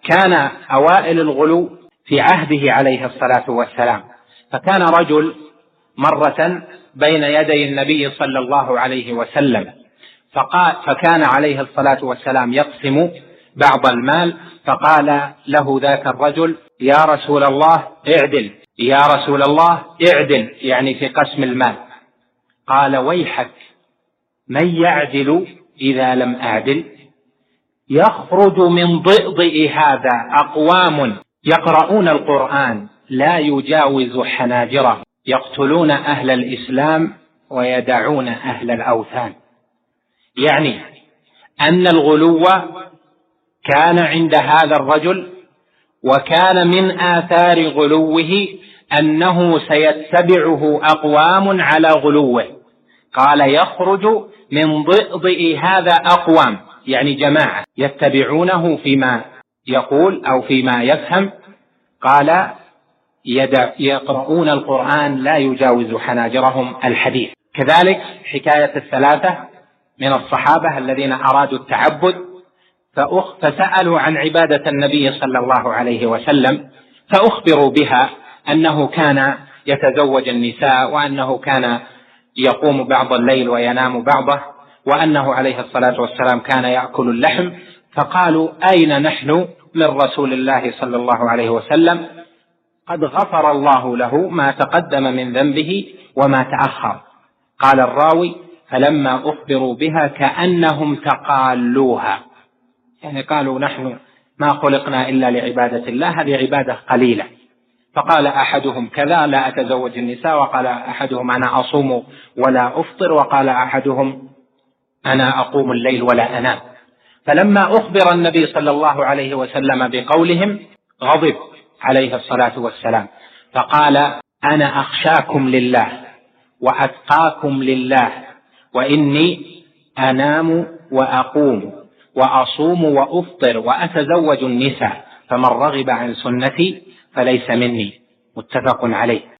كان أوائل الغلو في عهده عليه الصلاة والسلام، فكان رجل مرة بين يدي النبي صلى الله عليه وسلم، فكان عليه الصلاة والسلام يقسم بعض المال، فقال له ذاك الرجل: يا رسول الله اعدل، يا رسول الله اعدل، يعني في قسم المال. قال: ويحك، من يعدل إذا لم أعدل؟ يخرج من ضئضئ هذا أقوام يقرؤون القرآن لا يجاوز حناجرهم، يقتلون أهل الإسلام ويدعون أهل الأوثان. يعني أن الغلو كان عند هذا الرجل، وكان من آثار غلوه أنه سيتبعه أقوام على غلوه. قال: يخرج من ضئضئ هذا أقوام، يعني جماعة يتبعونه فيما يقول أو فيما يفهم. قال: يقرؤون القرآن لا يجاوز حناجرهم الحديث. كذلك حكاية الثلاثة من الصحابة الذين أرادوا التعبد فسألوا عن عبادة النبي صلى الله عليه وسلم، فأخبروا بها أنه كان يتزوج النساء، وأنه كان يقوم بعض الليل وينام بعضه، وأنه عليه الصلاة والسلام كان يأكل اللحم. فقالوا: أين نحن من رسول الله صلى الله عليه وسلم؟ قد غفر الله له ما تقدم من ذنبه وما تأخر. قال الراوي: فلما أخبروا بها كأنهم تقالوها، يعني قالوا: نحن ما خلقنا إلا لعبادة الله، هذه عبادة قليلة. فقال أحدهم: كذا، لا أتزوج النساء. وقال أحدهم: أنا أصوم ولا أفطر. وقال أحدهم: أنا أقوم الليل ولا أنام. فلما أخبر النبي صلى الله عليه وسلم بقولهم غضب عليه الصلاة والسلام، فقال: أنا أخشاكم لله وأتقاكم لله، وإني أنام وأقوم وأصوم وأفطر وأتزوج النساء، فمن رغب عن سنتي فليس مني. متفق عليه.